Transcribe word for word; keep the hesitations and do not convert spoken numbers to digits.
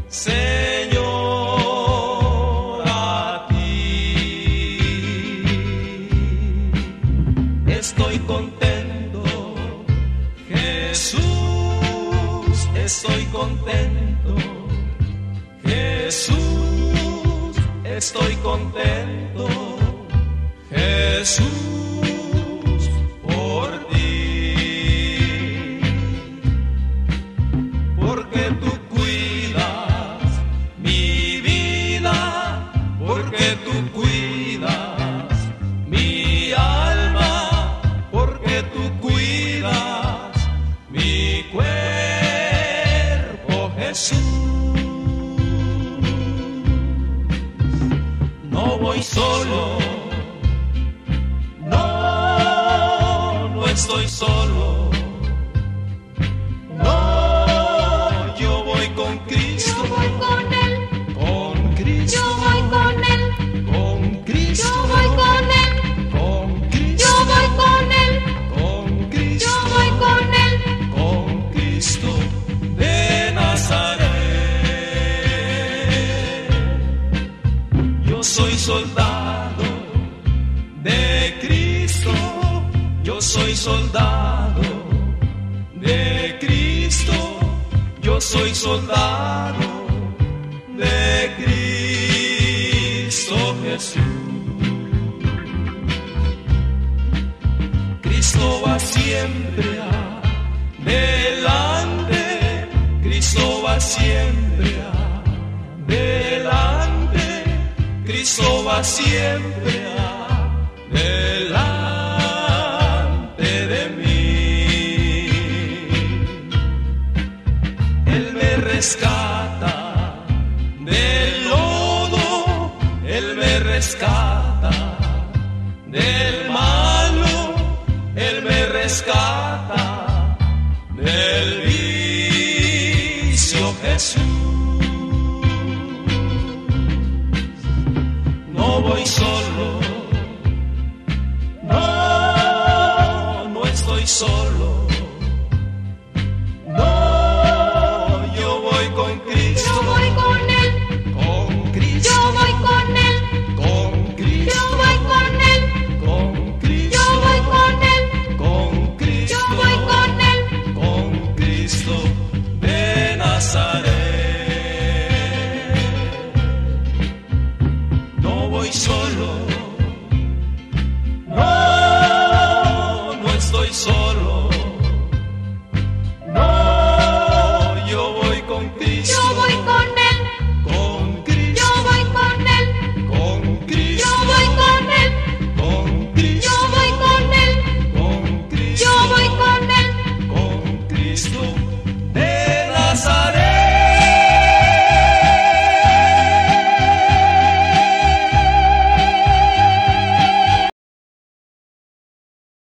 Señor, a ti. Estoy contento, Jesús, estoy contento, Jesús, estoy contento, Jesús, por ti, porque tú cuidas mi vida, porque tú cuidas mi alma, porque tú cuidas mi cuerpo, Jesús. No voy solo, no, no estoy solo, no, yo voy con Cristo, Yo voy con Él, con Cristo, yo voy con Él, con Cristo, yo voy con Él, con Cristo, yo voy con Él, con Cristo, yo voy con Él, con Cristo de Nazaret. Yo soy soldado de Cristo, yo soy soldado de Cristo, yo soy soldado de Cristo Jesús. Cristo va siempre adelante, Cristo va siempre adelante, Cristo va siempre adelante de mí. Él me rescata del lodo, Él me rescata del malo, Él me rescata del vicio, Jesús. No voy solo, no, no estoy solo, no, yo voy con Cristo, yo voy con Él, con Cristo, yo voy con Él, con Cristo, yo voy con Él, con Cristo, yo voy con Él, con Cristo, yo voy con Él, con Cristo de Nazaret. No voy solo, no, no estoy solo,